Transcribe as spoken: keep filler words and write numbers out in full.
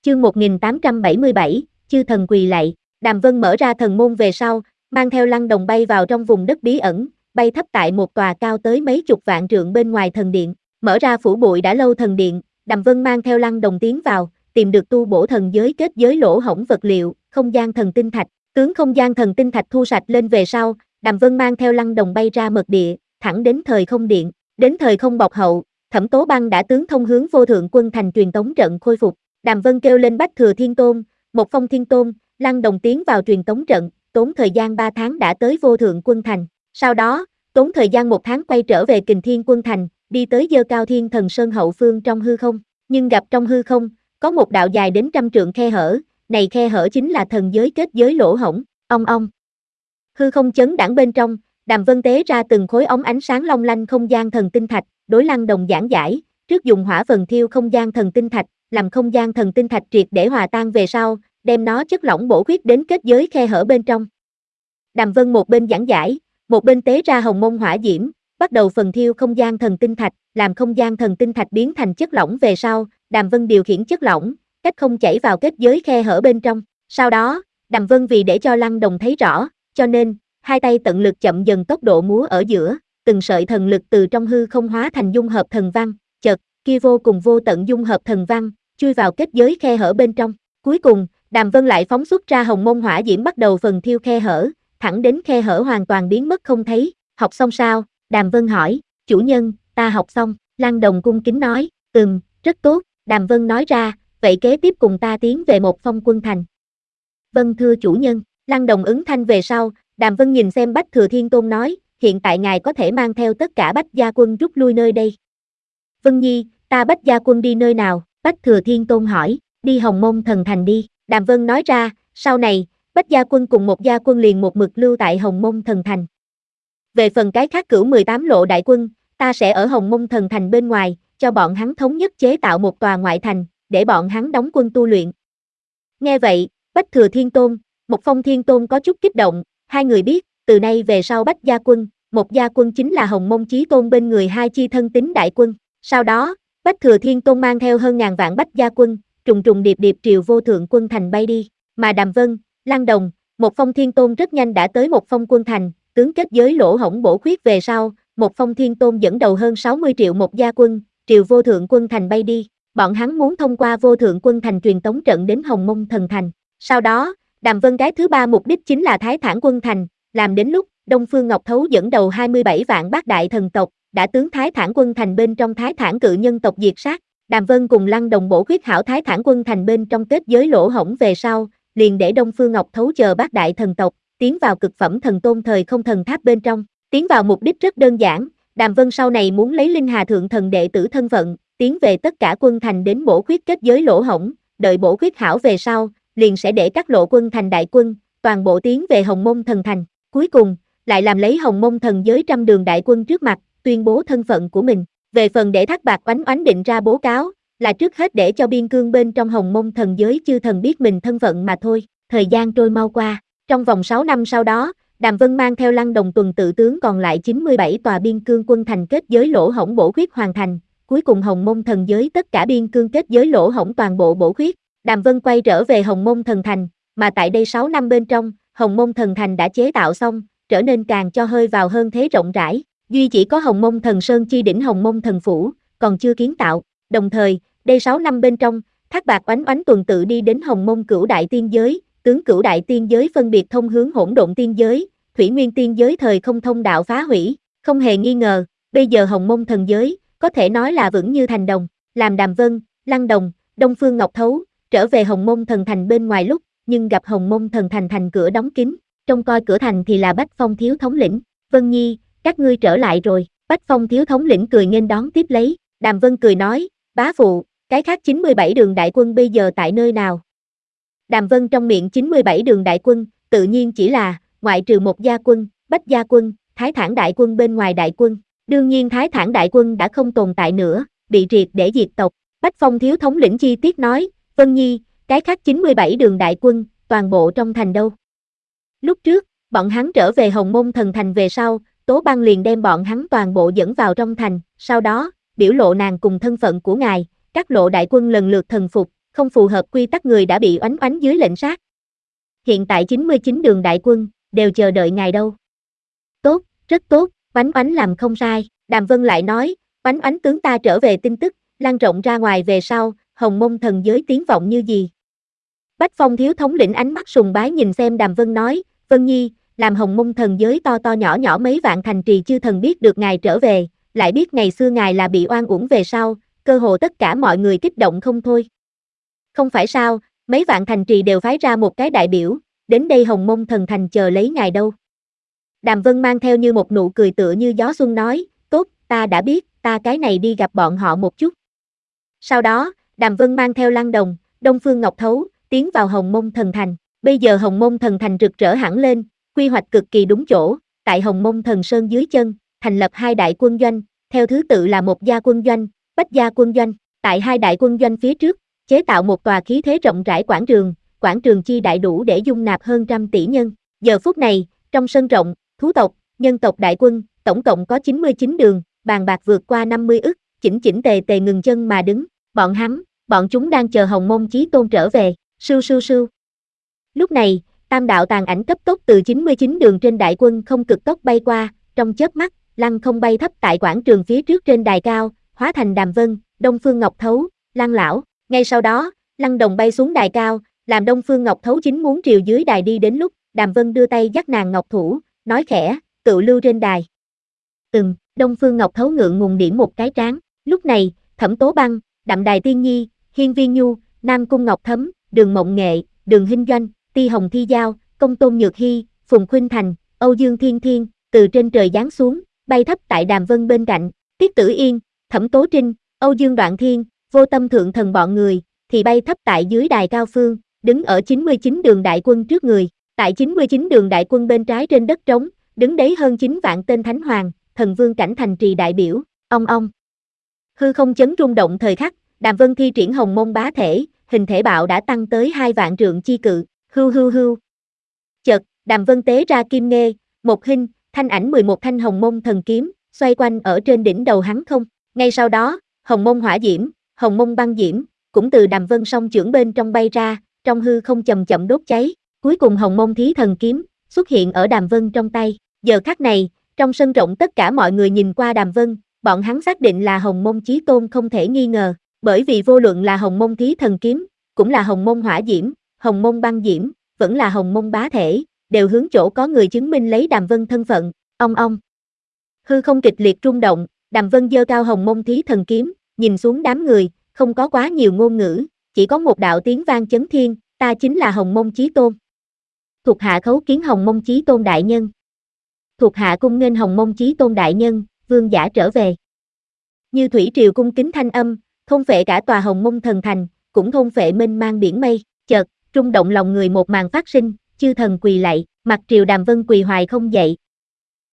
Chương một nghìn tám trăm bảy mươi bảy, chư thần quỳ lạy. Đàm Vân mở ra thần môn về sau, mang theo Lăng Đồng bay vào trong vùng đất bí ẩn, bay thấp tại một tòa cao tới mấy chục vạn trượng bên ngoài thần điện. Mở ra phủ bụi đã lâu thần điện, Đàm Vân mang theo Lăng Đồng tiến vào, tìm được tu bổ thần giới kết giới lỗ hổng vật liệu, không gian thần tinh thạch. Tướng không gian thần tinh thạch thu sạch lên về sau, Đàm Vân mang theo Lăng Đồng bay ra mật địa, thẳng đến thời không điện. Đến thời không bọc hậu, Thẩm Tố Băng đã tướng thông hướng vô thượng quân thành truyền tống trận khôi phục. Đàm Vân kêu lên Bách Thừa Thiên Tôn, Một Phong Thiên Tôn, Lăng Đồng tiến vào truyền tống trận, tốn thời gian ba tháng đã tới vô thượng quân thành. Sau đó, tốn thời gian một tháng quay trở về Kình Thiên quân thành, đi tới Dơ Cao Thiên Thần Sơn hậu phương trong hư không. Nhưng gặp trong hư không, có một đạo dài đến trăm trượng khe hở, này khe hở chính là thần giới kết giới lỗ hổng. Ong ong. Hư không chấn đãng bên trong, Đàm Vân tế ra từng khối ống ánh sáng long lanh không gian thần tinh thạch, đối Lăng Đồng giảng giải, trước dùng hỏa vần thiêu không gian thần tinh thạch, làm không gian thần tinh thạch triệt để hòa tan về sau, đem nó chất lỏng bổ khuyết đến kết giới khe hở bên trong. Đàm Vân một bên giảng giải, một bên tế ra hồng mông hỏa diễm, bắt đầu phần thiêu không gian thần tinh thạch, làm không gian thần tinh thạch biến thành chất lỏng về sau, Đàm Vân điều khiển chất lỏng, cách không chảy vào kết giới khe hở bên trong. Sau đó, Đàm Vân vì để cho Lăng Đồng thấy rõ, cho nên hai tay tận lực chậm dần tốc độ múa ở giữa, từng sợi thần lực từ trong hư không hóa thành dung hợp thần văn, chợt, kia vô cùng vô tận dung hợp thần văn, chui vào kết giới khe hở bên trong. Cuối cùng, Đàm Vân lại phóng xuất ra hồng mông hỏa diễm bắt đầu phần thiêu khe hở, thẳng đến khe hở hoàn toàn biến mất không thấy. Học xong sao? Đàm Vân hỏi. Chủ nhân, ta học xong. Lăng Đồng cung kính nói, ừm, rất tốt. Đàm Vân nói ra, vậy kế tiếp cùng ta tiến về Một Phong quân thành. Vâng thưa chủ nhân. Lăng Đồng ứng thanh về sau, Đàm Vân nhìn xem Bách Thừa Thiên Tôn nói, hiện tại ngài có thể mang theo tất cả Bách gia quân rút lui nơi đây. Vân Nhi, ta Bách gia quân đi nơi nào? Bách Thừa Thiên Tôn hỏi, đi Hồng Mông Thần Thành đi. Đàm Vân nói ra, sau này, Bách gia quân cùng một gia quân liền một mực lưu tại Hồng Mông Thần Thành. Về phần cái khác cửu mười tám lộ đại quân, ta sẽ ở Hồng Mông Thần Thành bên ngoài, cho bọn hắn thống nhất chế tạo một tòa ngoại thành, để bọn hắn đóng quân tu luyện. Nghe vậy, Bách Thừa Thiên Tôn, Một Phong Thiên Tôn có chút kích động, hai người biết, từ nay về sau Bách gia quân, một gia quân chính là Hồng Mông Chí Tôn bên người hai chi thân tín đại quân. Sau đó, Bách Thừa Thiên Tôn mang theo hơn ngàn vạn Bách gia quân, trùng trùng điệp điệp triều vô thượng quân thành bay đi, mà Đàm Vân, Lăng Đồng, Một Phong Thiên Tôn rất nhanh đã tới Một Phong quân thành, tướng kết giới lỗ hổng bổ khuyết về sau, Một Phong Thiên Tôn dẫn đầu hơn sáu mươi triệu một gia quân, triều vô thượng quân thành bay đi, bọn hắn muốn thông qua vô thượng quân thành truyền tống trận đến Hồng Mông Thần Thành. Sau đó, Đàm Vân cái thứ ba mục đích chính là Thái Thản quân thành, làm đến lúc Đông Phương Ngọc Thấu dẫn đầu hai mươi bảy vạn bát đại thần tộc, đã tướng Thái Thản quân thành bên trong Thái Thản cự nhân tộc diệt sát. Đàm Vân cùng Lăng Đồng bổ khuyết hảo Thái Thản quân thành bên trong kết giới lỗ hổng về sau, liền để Đông Phương Ngọc Thấu chờ bát đại thần tộc, tiến vào cực phẩm thần tôn thời không thần tháp bên trong. Tiến vào mục đích rất đơn giản, Đàm Vân sau này muốn lấy Linh Hà Thượng Thần đệ tử thân phận, tiến về tất cả quân thành đến bổ khuyết kết giới lỗ hổng, đợi bổ khuyết hảo về sau, liền sẽ để các lộ quân thành đại quân, toàn bộ tiến về Hồng Mông Thần Thành. Cuối cùng, lại làm lấy Hồng Mông Thần giới trăm đường đại quân trước mặt, tuyên bố thân phận của mình. Về phần để Thác Bạt Oánh Oánh định ra bố cáo, là trước hết để cho biên cương bên trong Hồng Mông Thần giới chư thần biết mình thân phận mà thôi. Thời gian trôi mau qua, trong vòng sáu năm sau đó, Đàm Vân mang theo Lăng Đồng tuần tự tướng còn lại chín mươi bảy tòa biên cương quân thành kết giới lỗ hổng bổ khuyết hoàn thành, cuối cùng Hồng Mông Thần giới tất cả biên cương kết giới lỗ hổng toàn bộ bổ khuyết. Đàm Vân quay trở về Hồng Mông Thần Thành, mà tại đây sáu năm bên trong, Hồng Mông Thần Thành đã chế tạo xong, trở nên càng cho hơi vào hơn thế rộng rãi, duy chỉ có Hồng Mông Thần Sơn chi đỉnh Hồng Mông Thần Phủ, còn chưa kiến tạo. Đồng thời, đây sáu năm bên trong, Thác Bạt Oánh Oánh tuần tự đi đến Hồng Mông Cửu Đại Tiên Giới, tướng Cửu Đại Tiên Giới phân biệt thông hướng Hỗn Độn Tiên Giới, Thủy Nguyên Tiên Giới thời không thông đạo phá hủy, không hề nghi ngờ, bây giờ Hồng Mông Thần Giới, có thể nói là vững như thành đồng, làm Đàm Vân, Lăng Đồng, Đông Phương Ngọc Thấu, trở về Hồng Mông Thần Thành bên ngoài lúc, nhưng gặp Hồng Mông Thần Thành thành cửa đóng kín, trông coi cửa thành thì là Bách Phong thiếu thống lĩnh. Vân Nhi, các ngươi trở lại rồi. Bách Phong thiếu thống lĩnh cười nghênh đón tiếp lấy. Đàm Vân cười nói, bá phụ, cái khác chín mươi bảy đường đại quân bây giờ tại nơi nào? Đàm Vân trong miệng chín mươi bảy đường đại quân, tự nhiên chỉ là, ngoại trừ một gia quân, Bách gia quân, Thái Thản đại quân bên ngoài đại quân. Đương nhiên Thái Thản đại quân đã không tồn tại nữa, bị triệt để diệt tộc. Bách Phong thiếu thống lĩnh chi tiết nói, Vân Nhi, cái khác chín mươi bảy đường đại quân, toàn bộ trong thành đâu? Lúc trước, bọn hắn trở về Hồng Mông Thần Thành về sau, Tố Băng liền đem bọn hắn toàn bộ dẫn vào trong thành, sau đó, biểu lộ nàng cùng thân phận của ngài, các lộ đại quân lần lượt thần phục, không phù hợp quy tắc người đã bị oánh oánh dưới lệnh sát. Hiện tại chín mươi chín đường đại quân, đều chờ đợi ngài đâu. Tốt, rất tốt, oánh oánh làm không sai, Đàm Vân lại nói, oánh oánh tướng ta trở về tin tức, lan rộng ra ngoài về sau, Hồng Mông thần giới tiếng vọng như gì. Bách Phong thiếu thống lĩnh ánh mắt sùng bái nhìn xem Đàm Vân nói, Vân Nhi, làm Hồng Mông thần giới to to nhỏ nhỏ mấy vạn thành trì chư thần biết được ngài trở về, lại biết ngày xưa ngài là bị oan uổng về sau, cơ hồ tất cả mọi người kích động không thôi. Không phải sao, mấy vạn thành trì đều phái ra một cái đại biểu, đến đây Hồng Mông thần thành chờ lấy ngài đâu. Đàm Vân mang theo như một nụ cười tựa như gió xuân nói, tốt, ta đã biết, ta cái này đi gặp bọn họ một chút. Sau đó, Đàm Vân mang theo Lăng Đồng, Đông Phương Ngọc Thấu, tiến vào Hồng Mông thần thành. Bây giờ Hồng Mông thần thành rực rỡ hẳn lên, quy hoạch cực kỳ đúng chỗ, tại Hồng Mông thần sơn dưới chân, thành lập hai đại quân doanh, theo thứ tự là một gia quân doanh, bách gia quân doanh. Tại hai đại quân doanh phía trước, chế tạo một tòa khí thế rộng rãi quảng trường, quảng trường chi đại đủ để dung nạp hơn trăm tỷ nhân. Giờ phút này, trong sân rộng, thú tộc, nhân tộc đại quân, tổng cộng có chín mươi chín đường, bàn bạc vượt qua năm mươi ức, chỉnh chỉnh tề tề ngừng chân mà đứng, bọn hắn, bọn chúng đang chờ Hồng Mông Chí Tôn trở về, sưu sưu sưu. Lúc này, tam đạo tàn ảnh cấp tốc từ chín mươi chín đường trên đại quân không cực tốc bay qua, trong chớp mắt, lăng không bay thấp tại quảng trường phía trước trên đài cao, hóa thành Đàm Vân, Đông Phương Ngọc Thấu, Lăng lão. Ngay sau đó, Lăng Đồng bay xuống đài cao, làm Đông Phương Ngọc Thấu chính muốn triều dưới đài đi đến lúc, Đàm Vân đưa tay dắt nàng ngọc thủ, nói khẽ, tự lưu trên đài. Ừm, Đông Phương Ngọc Thấu ngượng ngùng điểm một cái trán. Lúc này, Thẩm Tố Băng, Đạm Đài Tiên Nhi, Hiên Viên Nhu, Nam Cung Ngọc Thấm, Đường Mộng Nghệ, Đường Hinh Doanh, Ti Hồng Thi Giao, Công Tôn Nhược Hy, Phùng Khuynh Thành, Âu Dương Thiên Thiên, từ trên trời giáng xuống, bay thấp tại Đàm Vân bên cạnh. Tiết Tử Yên, Thẩm Tố Trinh, Âu Dương Đoạn Thiên, Vô Tâm Thượng Thần bọn người, thì bay thấp tại dưới đài cao phương, đứng ở chín mươi chín đường đại quân trước người. Tại chín mươi chín đường đại quân bên trái trên đất trống, đứng đấy hơn chín vạn tên thánh hoàng, thần vương cảnh thành trì đại biểu, ong ong. Hư không chấn rung động thời khắc, Đàm Vân thi triển Hồng Mông bá thể, hình thể bạo đã tăng tới hai vạn trượng chi cự, hưu hưu hưu. Chợt, Đàm Vân tế ra kim nghê, một hình, thanh ảnh mười một thanh Hồng Mông thần kiếm, xoay quanh ở trên đỉnh đầu hắn không. Ngay sau đó, Hồng Mông hỏa diễm, Hồng Mông băng diễm, cũng từ Đàm Vân song chưởng bên trong bay ra, trong hư không chậm chậm đốt cháy. Cuối cùng Hồng Mông thí thần kiếm, xuất hiện ở Đàm Vân trong tay. Giờ khắc này, trong sân rộng tất cả mọi người nhìn qua Đàm Vân, bọn hắn xác định là Hồng Mông Chí Tôn không thể nghi ngờ, bởi vì vô luận là Hồng Mông thí thần kiếm, cũng là Hồng Mông hỏa diễm, Hồng Mông băng diễm, vẫn là Hồng Mông bá thể, đều hướng chỗ có người chứng minh lấy Đàm Vân thân phận, ong ong. Hư không kịch liệt rung động, Đàm Vân giơ cao Hồng Mông thí thần kiếm, nhìn xuống đám người, không có quá nhiều ngôn ngữ, chỉ có một đạo tiếng vang chấn thiên, ta chính là Hồng Mông Chí Tôn. Thuộc hạ khấu kiến Hồng Mông Chí Tôn đại nhân. Thuộc hạ cung nghênh Hồng Mông Chí Tôn đại nhân, vương giả trở về. Như thủy triều cung kính thanh âm, thôn phệ cả tòa Hồng Mông thần thành, cũng thôn phệ mênh mang biển mây, chợt, rung động lòng người một màn phát sinh, chư thần quỳ lạy, mặt triều Đàm Vân quỳ hoài không dậy,